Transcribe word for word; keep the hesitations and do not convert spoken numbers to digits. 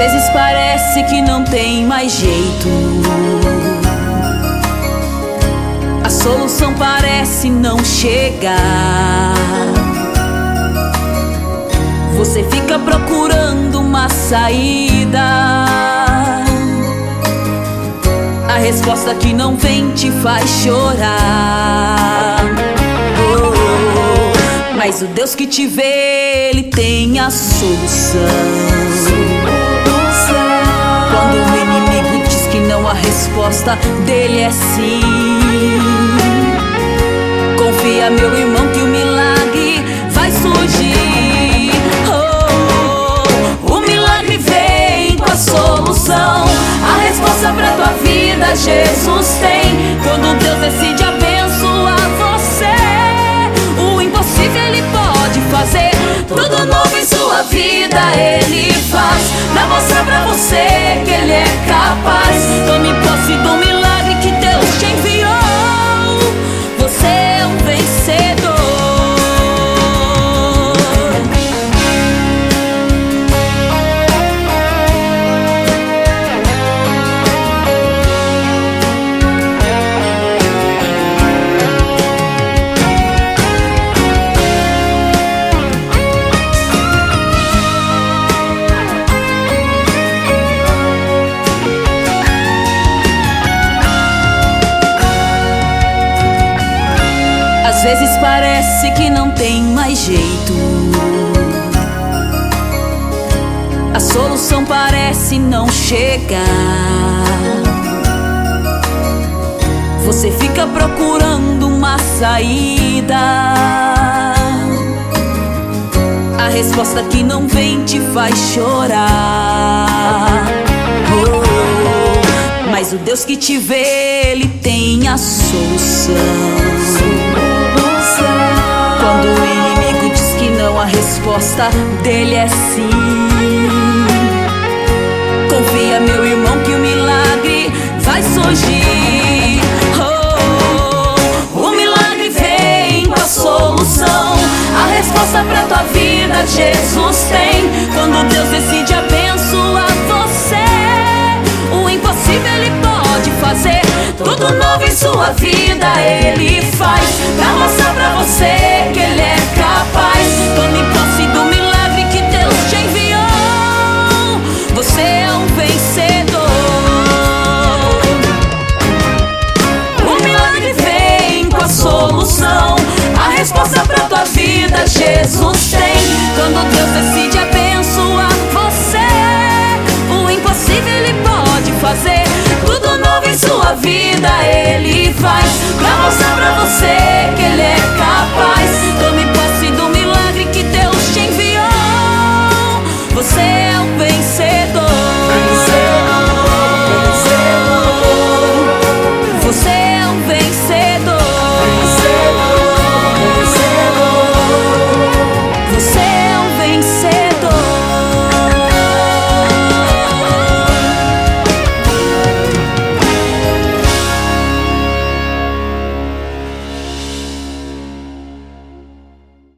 vezes parece que não tem mais jeito. A solução parece não chegar. Você fica procurando uma saída. A resposta que não vem te faz chorar. Oh, mas o Deus que te vê, Ele tem a solução. Quando o inimigo diz que não, a resposta dele é sim. Confia, meu irmão, que o milagre vai surgir. Oh, o milagre vem com a solução. A resposta pra tua vida Jesus tem. Quando Deus decide abençoar você, o impossível Ele pode fazer. Tudo novo em sua vida Ele faz, pra mostrar pra você que Ele é capaz. Tome posse do milagre que Deus te enviou. Você é um vencedor. Às vezes parece que não tem mais jeito. A solução parece não chegar. Você fica procurando uma saída. A resposta que não vem te faz chorar. Oh, mas o Deus que te vê, Ele tem a solução. Quando o inimigo diz que não, a resposta dele é sim. Confia, meu irmão, que o milagre vai surgir. Oh, o milagre vem com a solução. A resposta pra tua vida Jesus tem. Quando Deus decide abençoar você, o impossível Ele pode fazer. Tudo novo em sua vida Ele faz, pra mostrar pra você que Ele é capaz. Tome posse do milagre que Deus te enviou. Você é um vencedor. O milagre vem com a solução. A resposta pra tua vida Jesus tem. Quando Deus decide abençoar você, o impossível Ele pode fazer. Tudo novo em sua vida Ele faz, pra